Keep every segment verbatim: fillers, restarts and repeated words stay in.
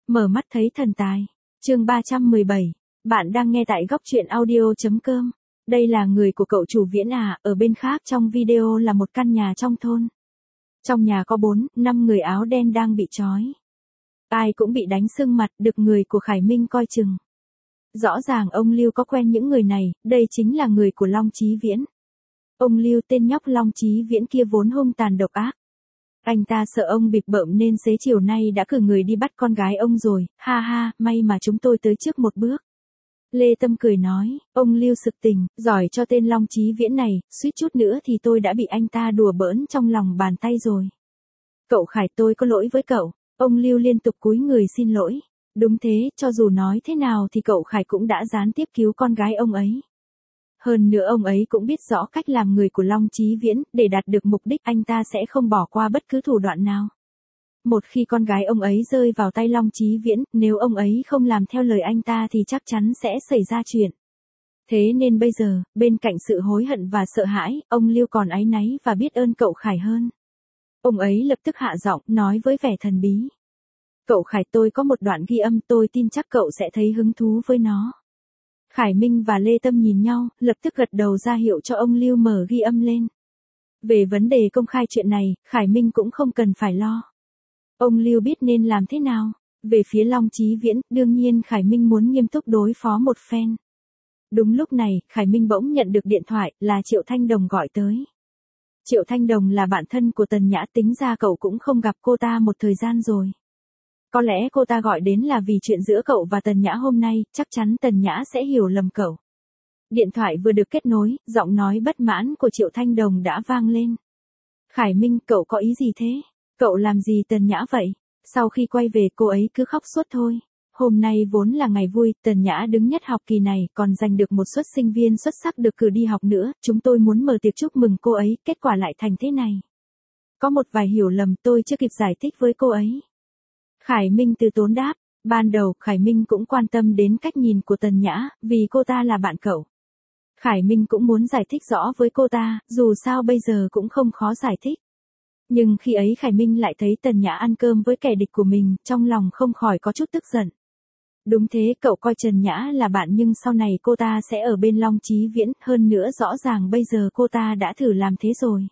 Mở mắt thấy thần tài. Chương ba trăm mười bảy. Bạn đang nghe tại góc truyện audio.com. Đây là người của cậu chủ Viễn à, ở bên khác trong video là một căn nhà trong thôn. Trong nhà có bốn, năm người áo đen đang bị trói. Ai cũng bị đánh sưng mặt, được người của Khải Minh coi chừng. Rõ ràng ông Lưu có quen những người này, đây chính là người của Long Chí Viễn. Ông Lưu tên nhóc Long Chí Viễn kia vốn hung tàn độc ác. Anh ta sợ ông bịp bợm nên xế chiều nay đã cử người đi bắt con gái ông rồi, ha ha, may mà chúng tôi tới trước một bước. Lê Tâm cười nói, ông Lưu sực tỉnh, giỏi cho tên Long Chí Viễn này, suýt chút nữa thì tôi đã bị anh ta đùa bỡn trong lòng bàn tay rồi. Cậu Khải, tôi có lỗi với cậu. Ông Lưu liên tục cúi người xin lỗi. Đúng thế, cho dù nói thế nào thì cậu Khải cũng đã gián tiếp cứu con gái ông ấy. Hơn nữa ông ấy cũng biết rõ cách làm người của Long Chí Viễn, để đạt được mục đích anh ta sẽ không bỏ qua bất cứ thủ đoạn nào. Một khi con gái ông ấy rơi vào tay Long Chí Viễn, nếu ông ấy không làm theo lời anh ta thì chắc chắn sẽ xảy ra chuyện. Thế nên bây giờ, bên cạnh sự hối hận và sợ hãi, ông Lưu còn áy náy và biết ơn cậu Khải hơn. Ông ấy lập tức hạ giọng, nói với vẻ thần bí. Cậu Khải, tôi có một đoạn ghi âm, tôi tin chắc cậu sẽ thấy hứng thú với nó. Khải Minh và Lê Tâm nhìn nhau, lập tức gật đầu ra hiệu cho ông Lưu mở ghi âm lên. Về vấn đề công khai chuyện này, Khải Minh cũng không cần phải lo. Ông Lưu biết nên làm thế nào. Về phía Long Chí Viễn, đương nhiên Khải Minh muốn nghiêm túc đối phó một phen. Đúng lúc này, Khải Minh bỗng nhận được điện thoại, là Triệu Thanh Đồng gọi tới. Triệu Thanh Đồng là bạn thân của Tần Nhã, tính ra cậu cũng không gặp cô ta một thời gian rồi. Có lẽ cô ta gọi đến là vì chuyện giữa cậu và Tần Nhã hôm nay, chắc chắn Tần Nhã sẽ hiểu lầm cậu. Điện thoại vừa được kết nối, giọng nói bất mãn của Triệu Thanh Đồng đã vang lên. Khải Minh, cậu có ý gì thế? Cậu làm gì Tần Nhã vậy? Sau khi quay về cô ấy cứ khóc suốt thôi. Hôm nay vốn là ngày vui, Tần Nhã đứng nhất học kỳ này còn giành được một suất sinh viên xuất sắc được cử đi học nữa, chúng tôi muốn mở tiệc chúc mừng cô ấy, kết quả lại thành thế này. Có một vài hiểu lầm, tôi chưa kịp giải thích với cô ấy. Khải Minh từ tốn đáp, ban đầu Khải Minh cũng quan tâm đến cách nhìn của Tần Nhã, vì cô ta là bạn cậu. Khải Minh cũng muốn giải thích rõ với cô ta, dù sao bây giờ cũng không khó giải thích. Nhưng khi ấy Khải Minh lại thấy Tần Nhã ăn cơm với kẻ địch của mình, trong lòng không khỏi có chút tức giận. Đúng thế, cậu coi Trần Nhã là bạn nhưng sau này cô ta sẽ ở bên Long Chí Viễn, hơn nữa rõ ràng bây giờ cô ta đã thử làm thế rồi.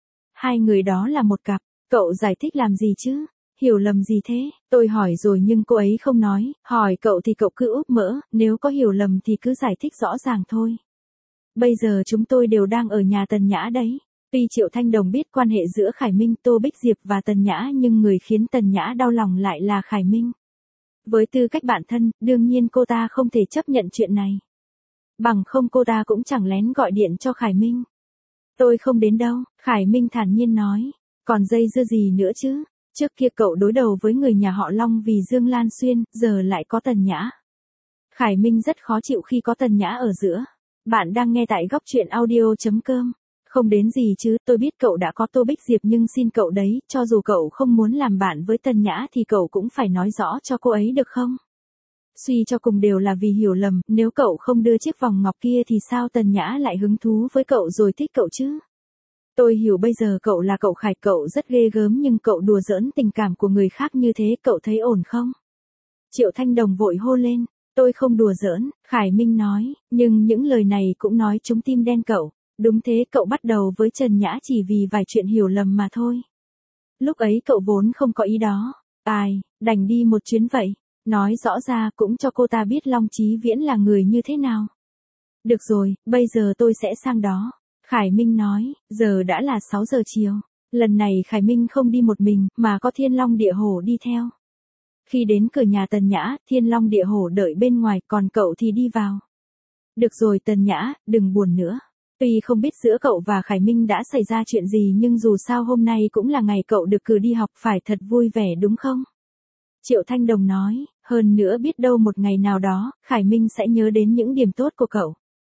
Hai người đó là một cặp, cậu giải thích làm gì chứ? Hiểu lầm gì thế? Tôi hỏi rồi nhưng cô ấy không nói, hỏi cậu thì cậu cứ úp mỡ, nếu có hiểu lầm thì cứ giải thích rõ ràng thôi. Bây giờ chúng tôi đều đang ở nhà Tần Nhã đấy. Tuy Triệu Thanh Đồng biết quan hệ giữa Khải Minh, Tô Bích Diệp và Tần Nhã nhưng người khiến Tần Nhã đau lòng lại là Khải Minh. Với tư cách bạn thân, đương nhiên cô ta không thể chấp nhận chuyện này. Bằng không cô ta cũng chẳng lén gọi điện cho Khải Minh. Tôi không đến đâu, Khải Minh thản nhiên nói. Còn dây dưa gì nữa chứ? Trước kia cậu đối đầu với người nhà họ Long vì Dương Lan Xuyên, giờ lại có Tần Nhã. Khải Minh rất khó chịu khi có Tần Nhã ở giữa. Bạn đang nghe tại góc truyện audio.com. Không đến gì chứ, tôi biết cậu đã có Tô Bích Diệp nhưng xin cậu đấy, cho dù cậu không muốn làm bạn với Tần Nhã thì cậu cũng phải nói rõ cho cô ấy được không? Suy cho cùng đều là vì hiểu lầm, nếu cậu không đưa chiếc vòng ngọc kia thì sao Tần Nhã lại hứng thú với cậu rồi thích cậu chứ? Tôi hiểu bây giờ cậu là cậu Khải, cậu rất ghê gớm nhưng cậu đùa giỡn tình cảm của người khác như thế cậu thấy ổn không? Triệu Thanh Đồng vội hô lên, tôi không đùa giỡn, Khải Minh nói, nhưng những lời này cũng nói trúng tim đen cậu. Đúng thế, cậu bắt đầu với Trần Nhã chỉ vì vài chuyện hiểu lầm mà thôi. Lúc ấy cậu vốn không có ý đó. Ai, đành đi một chuyến vậy. Nói rõ ra cũng cho cô ta biết Long Chí Viễn là người như thế nào. Được rồi, bây giờ tôi sẽ sang đó. Khải Minh nói, giờ đã là sáu giờ chiều. Lần này Khải Minh không đi một mình, mà có Thiên Long Địa Hổ đi theo. Khi đến cửa nhà Tần Nhã, Thiên Long Địa Hổ đợi bên ngoài, còn cậu thì đi vào. Được rồi Tần Nhã, đừng buồn nữa. Tuy không biết giữa cậu và Khải Minh đã xảy ra chuyện gì nhưng dù sao hôm nay cũng là ngày cậu được cử đi học, phải thật vui vẻ đúng không? Triệu Thanh Đồng nói, hơn nữa biết đâu một ngày nào đó, Khải Minh sẽ nhớ đến những điểm tốt của cậu.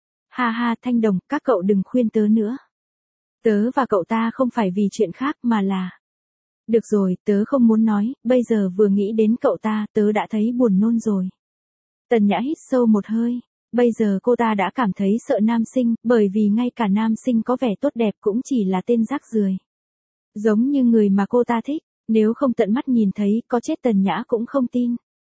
Ha ha Thanh Đồng, các cậu đừng khuyên tớ nữa. Tớ và cậu ta không phải vì chuyện khác mà là... Được rồi, tớ không muốn nói, bây giờ vừa nghĩ đến cậu ta, tớ đã thấy buồn nôn rồi. Tần Nhã hít sâu một hơi. Bây giờ cô ta đã cảm thấy sợ nam sinh, bởi vì ngay cả nam sinh có vẻ tốt đẹp cũng chỉ là tên rác rưởi. Giống như người mà cô ta thích, nếu không tận mắt nhìn thấy, có chết Tần Nhã cũng không tin.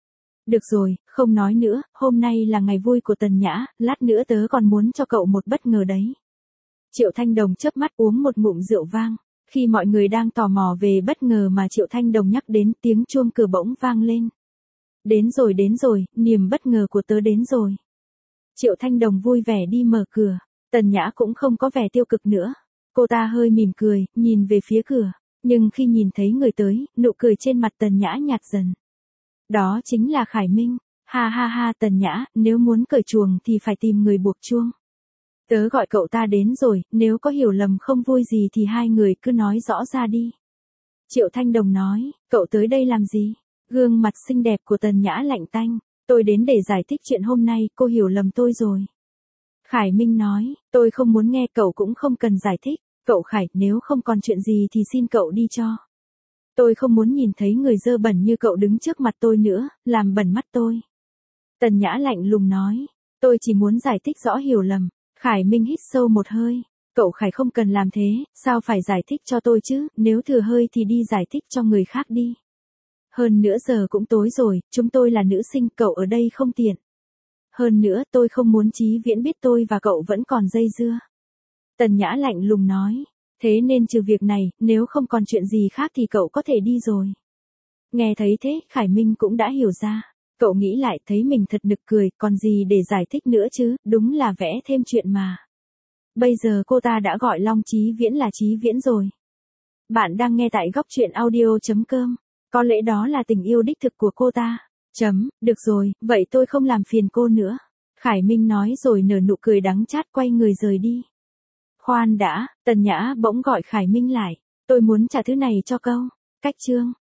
Được rồi, không nói nữa, hôm nay là ngày vui của Tần Nhã, lát nữa tớ còn muốn cho cậu một bất ngờ đấy. Triệu Thanh Đồng chớp mắt uống một ngụm rượu vang. Khi mọi người đang tò mò về bất ngờ mà Triệu Thanh Đồng nhắc đến, tiếng chuông cửa bỗng vang lên. Đến rồi đến rồi, niềm bất ngờ của tớ đến rồi. Triệu Thanh Đồng vui vẻ đi mở cửa. Tần Nhã cũng không có vẻ tiêu cực nữa. Cô ta hơi mỉm cười, nhìn về phía cửa. Nhưng khi nhìn thấy người tới, nụ cười trên mặt Tần Nhã nhạt dần. Đó chính là Khải Minh. Ha ha ha, Tần Nhã, nếu muốn cởi chuồng thì phải tìm người buộc chuông. Tớ gọi cậu ta đến rồi, nếu có hiểu lầm không vui gì thì hai người cứ nói rõ ra đi. Triệu Thanh Đồng nói, cậu tới đây làm gì? Gương mặt xinh đẹp của Tần Nhã lạnh tanh. Tôi đến để giải thích chuyện hôm nay, cô hiểu lầm tôi rồi. Khải Minh nói, tôi không muốn nghe, cậu cũng không cần giải thích. Cậu Khải, nếu không còn chuyện gì thì xin cậu đi cho. Tôi không muốn nhìn thấy người dơ bẩn như cậu đứng trước mặt tôi nữa, làm bẩn mắt tôi. Tần Nhã lạnh lùng nói, tôi chỉ muốn giải thích rõ hiểu lầm. Khải Minh hít sâu một hơi. Cậu Khải không cần làm thế, sao phải giải thích cho tôi chứ, nếu thừa hơi thì đi giải thích cho người khác đi. Hơn nữa giờ cũng tối rồi, chúng tôi là nữ sinh, cậu ở đây không tiện. Hơn nữa tôi không muốn Chí Viễn biết tôi và cậu vẫn còn dây dưa. Tần Nhã lạnh lùng nói, thế nên trừ việc này, nếu không còn chuyện gì khác thì cậu có thể đi rồi. Nghe thấy thế, Khải Minh cũng đã hiểu ra. Cậu nghĩ lại thấy mình thật nực cười, còn gì để giải thích nữa chứ, đúng là vẽ thêm chuyện mà. Bây giờ cô ta đã gọi Long Chí Viễn là Chí Viễn rồi. Bạn đang nghe tại góc truyện audio chấm com. Có lẽ đó là tình yêu đích thực của cô ta. Chấm, được rồi, vậy tôi không làm phiền cô nữa. Khải Minh nói rồi nở nụ cười đắng chát quay người rời đi. Khoan đã, Tần Nhã bỗng gọi Khải Minh lại. Tôi muốn trả thứ này cho câu. Cách chương.